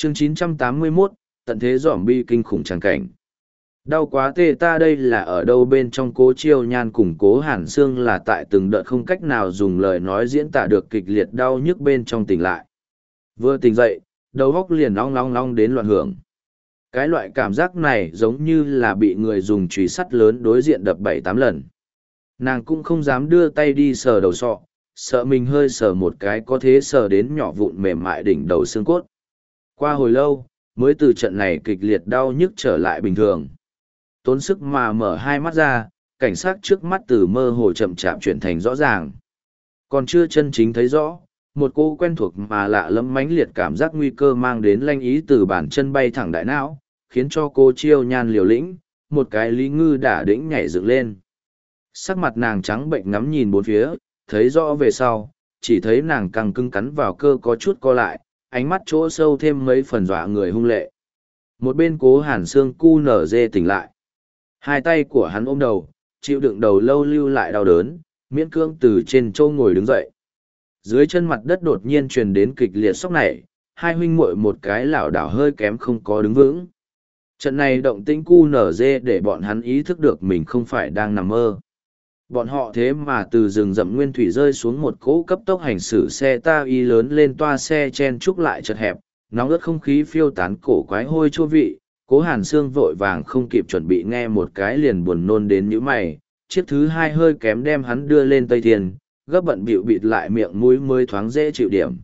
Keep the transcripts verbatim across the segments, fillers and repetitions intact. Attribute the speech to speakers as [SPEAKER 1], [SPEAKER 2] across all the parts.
[SPEAKER 1] Chương chín trăm tám mươi mốt, tận thế zombie kinh khủng tràng cảnh. Đau quá tê ta, đây là ở đâu? Bên trong Cố Chiêu Nhan cùng Cố Hàn Sương là tại từng đợt không cách nào dùng lời nói diễn tả được kịch liệt đau nhức bên trong tỉnh lại. Vừa tỉnh dậy, đầu óc liền long long long đến loạn hưởng. Cái loại cảm giác này giống như là bị người dùng chùy sắt lớn đối diện đập bảy tám lần. Nàng cũng không dám đưa tay đi sờ đầu sọ, sợ mình hơi sờ một cái có thế sờ đến nhỏ vụn mềm mại đỉnh đầu xương cốt. Qua hồi lâu, mới từ trận này kịch liệt đau nhức trở lại bình thường. Tốn sức mà mở hai mắt ra, cảnh sát trước mắt từ mơ hồ chậm chạp chuyển thành rõ ràng. Còn chưa chân chính thấy rõ, một cô quen thuộc mà lạ lẫm mãnh liệt cảm giác nguy cơ mang đến lanh ý từ bàn chân bay thẳng đại não, khiến cho cô Chiêu Nhan liều lĩnh, một cái lý ngư đả đĩnh nhảy dựng lên. Sắc mặt nàng trắng bệnh ngắm nhìn bốn phía, thấy rõ về sau, chỉ thấy nàng căng cứng cắn vào cơ có chút co lại, ánh mắt chỗ sâu thêm mấy phần dọa người hung lệ. Một bên Cố Hàn Sương cu nở dê tỉnh lại. Hai tay của hắn ôm đầu, chịu đựng đầu lâu lưu lại đau đớn, miễn cưỡng từ trên châu ngồi đứng dậy. Dưới chân mặt đất đột nhiên truyền đến kịch liệt sốc này, hai huynh muội một cái lảo đảo hơi kém không có đứng vững. Trận này động tĩnh cu nở dê để bọn hắn ý thức được mình không phải đang nằm mơ. Bọn họ thế mà từ rừng rậm nguyên thủy rơi xuống một cỗ cấp tốc hành xử xe ta y lớn lên toa xe chen trúc lại chật hẹp, nóng ướt không khí phiêu tán cổ quái hôi chua vị. Cố Hàn Sương vội vàng không kịp chuẩn bị nghe một cái liền buồn nôn đến nhíu mày, chiếc thứ hai hơi kém đem hắn đưa lên Tây Thiên, gấp bận bịu bịt lại miệng mũi mới thoáng dễ chịu điểm.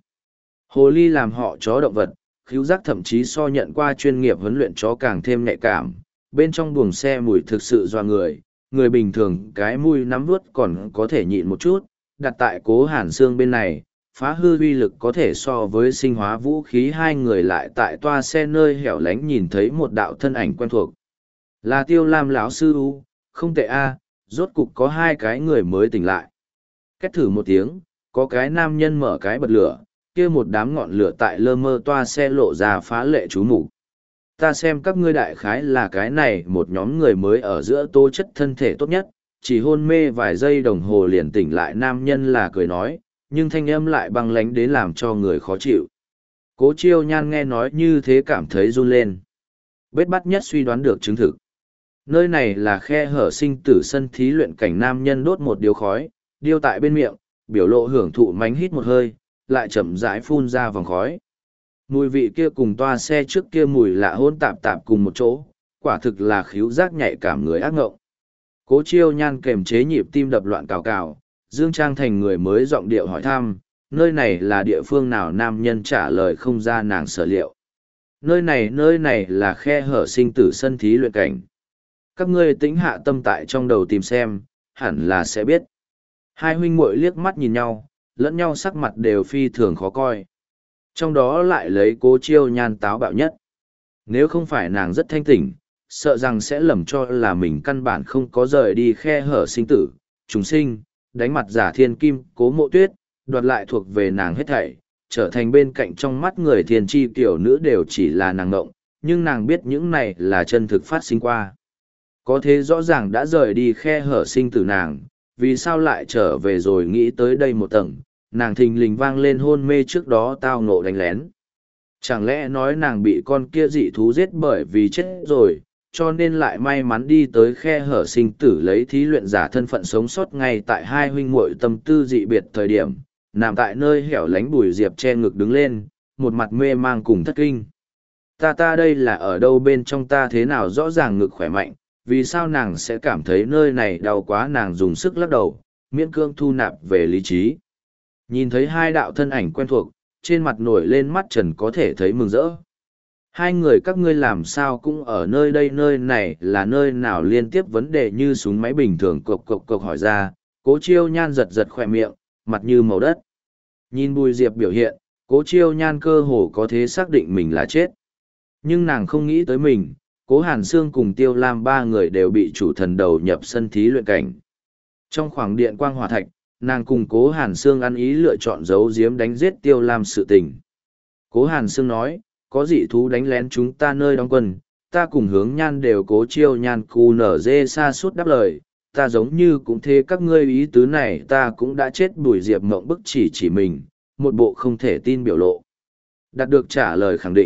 [SPEAKER 1] Hồ ly làm họ chó động vật, khứu giác thậm chí so nhận qua chuyên nghiệp huấn luyện chó càng thêm nhạy cảm, bên trong buồng xe mùi thực sự doa người, người bình thường cái mùi nắm vuốt còn có thể nhịn một chút, đặt tại Cố Hàn Sương bên này, phá hư uy lực có thể so với sinh hóa vũ khí. Hai người lại tại toa xe nơi hẻo lánh nhìn thấy một đạo thân ảnh quen thuộc. Là Tiêu Lam lão sư u, không tệ a, rốt cục có hai cái người mới tỉnh lại. Két thử một tiếng, có cái nam nhân mở cái bật lửa, kia một đám ngọn lửa tại lơ mơ toa xe lộ ra phá lệ chú mục. Ta xem các ngươi đại khái là cái này một nhóm người mới ở giữa tố chất thân thể tốt nhất, chỉ hôn mê vài giây đồng hồ liền tỉnh lại. Nam nhân là cười nói, nhưng thanh âm lại băng lánh đến làm cho người khó chịu. Cố Chiêu Nhan nghe nói như thế cảm thấy run lên. Bết bắt nhất suy đoán được chứng thực. Nơi này là khe hở sinh tử sân thí luyện cảnh. Nam nhân đốt một điếu khói, điêu tại bên miệng, biểu lộ hưởng thụ mánh hít một hơi, lại chậm rãi phun ra vòng khói. Mùi vị kia cùng toa xe trước kia mùi lạ hôn tạp tạp cùng một chỗ, quả thực là khíu giác nhạy cảm người ác ngộng. Cố Chiêu Nhan kềm chế nhịp tim đập loạn cào cào, Dương Trang thành người mới giọng điệu hỏi thăm, nơi này là địa phương nào? Nam nhân trả lời không ra nàng sở liệu. Nơi này nơi này là khe hở sinh tử sân thí luyện cảnh. Các ngươi tĩnh hạ tâm tại trong đầu tìm xem, hẳn là sẽ biết. Hai huynh muội liếc mắt nhìn nhau, lẫn nhau sắc mặt đều phi thường khó coi. Trong đó lại lấy Cố Chiêu Nhan táo bạo nhất. Nếu không phải nàng rất thanh tỉnh, sợ rằng sẽ lầm cho là mình căn bản không có rời đi khe hở sinh tử, trùng sinh, đánh mặt giả thiên kim Cố Mộ Tuyết, đoạt lại thuộc về nàng hết thảy, trở thành bên cạnh trong mắt người thiên tri tiểu nữ đều chỉ là nàng ngộng, nhưng nàng biết những này là chân thực phát sinh qua. Có thế rõ ràng đã rời đi khe hở sinh tử nàng, vì sao lại trở về rồi? Nghĩ tới đây một tầng, nàng thình lình vang lên hôn mê trước đó tao ngộ đánh lén. Chẳng lẽ nói nàng bị con kia dị thú giết bởi vì chết rồi, cho nên lại may mắn đi tới khe hở sinh tử lấy thí luyện giả thân phận sống sót. Ngay tại hai huynh muội tâm tư dị biệt thời điểm, nằm tại nơi hẻo lánh Bùi Diệp che ngực đứng lên, một mặt mê mang cùng thất kinh. Ta ta đây là ở đâu? Bên trong ta thế nào rõ ràng ngực khỏe mạnh, vì sao nàng sẽ cảm thấy nơi này đau quá? Nàng dùng sức lắc đầu, miễn cưỡng thu nạp về lý trí. Nhìn thấy hai đạo thân ảnh quen thuộc, trên mặt nổi lên mắt trần có thể thấy mừng rỡ. Hai người các ngươi làm sao cũng ở nơi đây? Nơi này là nơi nào? Liên tiếp vấn đề như súng máy bình thường cộc cộc cộc hỏi ra. Cố Chiêu Nhan giật giật khỏe miệng, mặt như màu đất. Nhìn Bùi Diệp biểu hiện, Cố Chiêu Nhan cơ hồ có thể xác định mình là chết. Nhưng nàng không nghĩ tới mình, Cố Hàn Sương cùng Tiêu Lam ba người đều bị chủ thần đầu nhập sân thí luyện cảnh. Trong khoảng điện quang hỏa thạch, nàng cùng Cố Hàn Sương ăn ý lựa chọn giấu giếm đánh giết Tiêu Lam sự tình. Cố Hàn Sương nói, có dị thú đánh lén chúng ta nơi đóng quân, ta cùng Hướng Nhan đều Cố Chiêu Nhan cu nở dê xa suốt đáp lời, ta giống như cũng thế các ngươi ý tứ này, ta cũng đã chết. Bùi Diệp mộng bức chỉ chỉ mình, một bộ không thể tin biểu lộ. Đạt được trả lời khẳng định,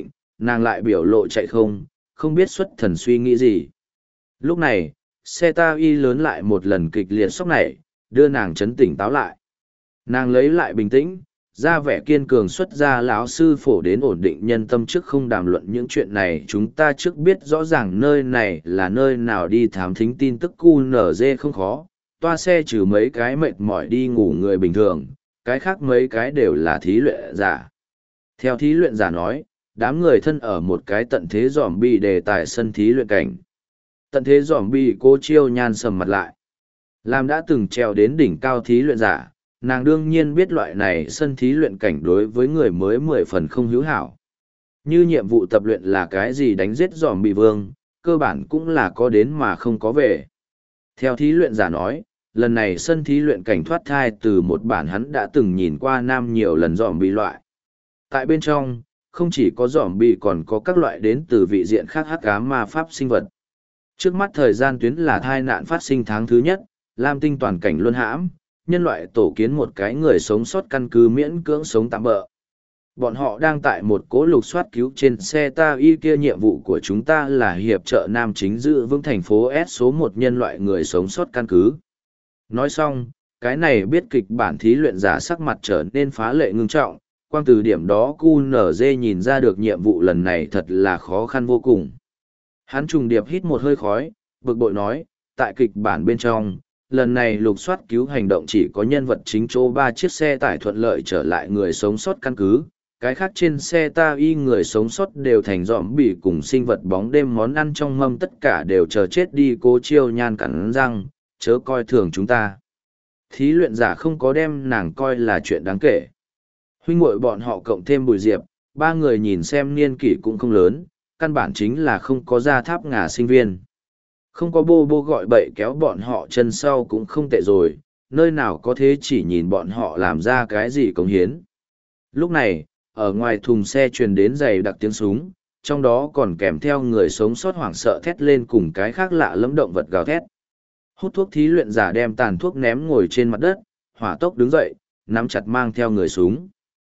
[SPEAKER 1] nàng lại biểu lộ chạy không, không biết xuất thần suy nghĩ gì. Lúc này, xe ta y lớn lại một lần kịch liệt sốc nảy, đưa nàng chấn tỉnh táo lại. Nàng lấy lại bình tĩnh, ra vẻ kiên cường xuất ra lão sư phổ đến ổn định nhân tâm trước không đàm luận những chuyện này. Chúng ta trước biết rõ ràng nơi này là nơi nào đi thám thính tin tức cu nở dê không khó, toa xe trừ mấy cái mệt mỏi đi ngủ người bình thường, cái khác mấy cái đều là thí luyện giả. Theo thí luyện giả nói, đám người thân ở một cái tận thế giỏm bi đề tại sân thí luyện cảnh. Tận thế giỏm bi cô chiêu nhan sầm mặt lại. Làm đã từng trèo đến đỉnh cao thí luyện giả, nàng đương nhiên biết loại này sân thí luyện cảnh đối với người mới mười phần không hữu hảo. Như nhiệm vụ tập luyện là cái gì đánh giết giỏm bị vương, cơ bản cũng là có đến mà không có về. Theo thí luyện giả nói, lần này sân thí luyện cảnh thoát thai từ một bản hắn đã từng nhìn qua nam nhiều lần giỏm bị loại. Tại bên trong, không chỉ có giỏm bị còn có các loại đến từ vị diện khác hắc ám ma pháp sinh vật. Trước mắt thời gian tuyến là thai nạn phát sinh tháng thứ nhất, Lam Tinh toàn cảnh luân hãm, nhân loại tổ kiến một cái người sống sót căn cứ miễn cưỡng sống tạm bỡ. Bọn họ đang tại một cố lục soát cứu trên xe ta y kia, nhiệm vụ của chúng ta là hiệp trợ Nam chính giữ vững thành phố S số một nhân loại người sống sót căn cứ. Nói xong, cái này biết kịch bản thí luyện giả sắc mặt trở nên phá lệ ngưng trọng, quang từ điểm đó cu nở dê nhìn ra được nhiệm vụ lần này thật là khó khăn vô cùng. Hắn trùng điệp hít một hơi khói, bực bội nói, tại kịch bản bên trong, lần này lục soát cứu hành động chỉ có nhân vật chính chỗ ba chiếc xe tải thuận lợi trở lại người sống sót căn cứ, cái khác trên xe ta y người sống sót đều thành dọm bị cùng sinh vật bóng đêm món ăn trong mâm, tất cả đều chờ chết đi. Cố chiêu nhan cắn răng, chớ coi thường chúng ta. Thí luyện giả không có đem nàng coi là chuyện đáng kể. Huynh muội bọn họ cộng thêm Bùi Diệp, ba người nhìn xem niên kỷ cũng không lớn, căn bản chính là không có ra tháp ngà sinh viên. Không có bô bô gọi bậy kéo bọn họ chân sau cũng không tệ rồi, nơi nào có thế chỉ nhìn bọn họ làm ra cái gì cống hiến. Lúc này, ở ngoài thùng xe truyền đến dày đặc tiếng súng, trong đó còn kèm theo người sống sót hoảng sợ thét lên cùng cái khác lạ lẫm động vật gào thét. Hút thuốc thí luyện giả đem tàn thuốc ném ngồi trên mặt đất, hỏa tốc đứng dậy, nắm chặt mang theo người súng.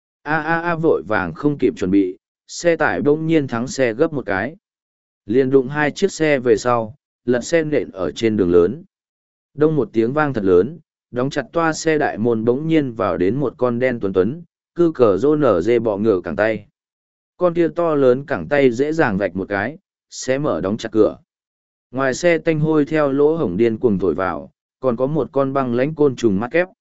[SPEAKER 1] A a a vội vàng không kịp chuẩn bị, xe tải bỗng nhiên thắng xe gấp một cái. Liền đụng hai chiếc xe về sau, lật xe nện ở trên đường lớn. Đông một tiếng vang thật lớn, đóng chặt toa xe đại môn bỗng nhiên vào đến một con đen tuấn tuấn, cư cờ rô nở dê bọ ngựa cẳng tay. Con kia to lớn cẳng tay dễ dàng vạch một cái, xé mở đóng chặt cửa. Ngoài xe tanh hôi theo lỗ hổng điên cuồng thổi vào, còn có một con băng lãnh côn trùng mắt kép.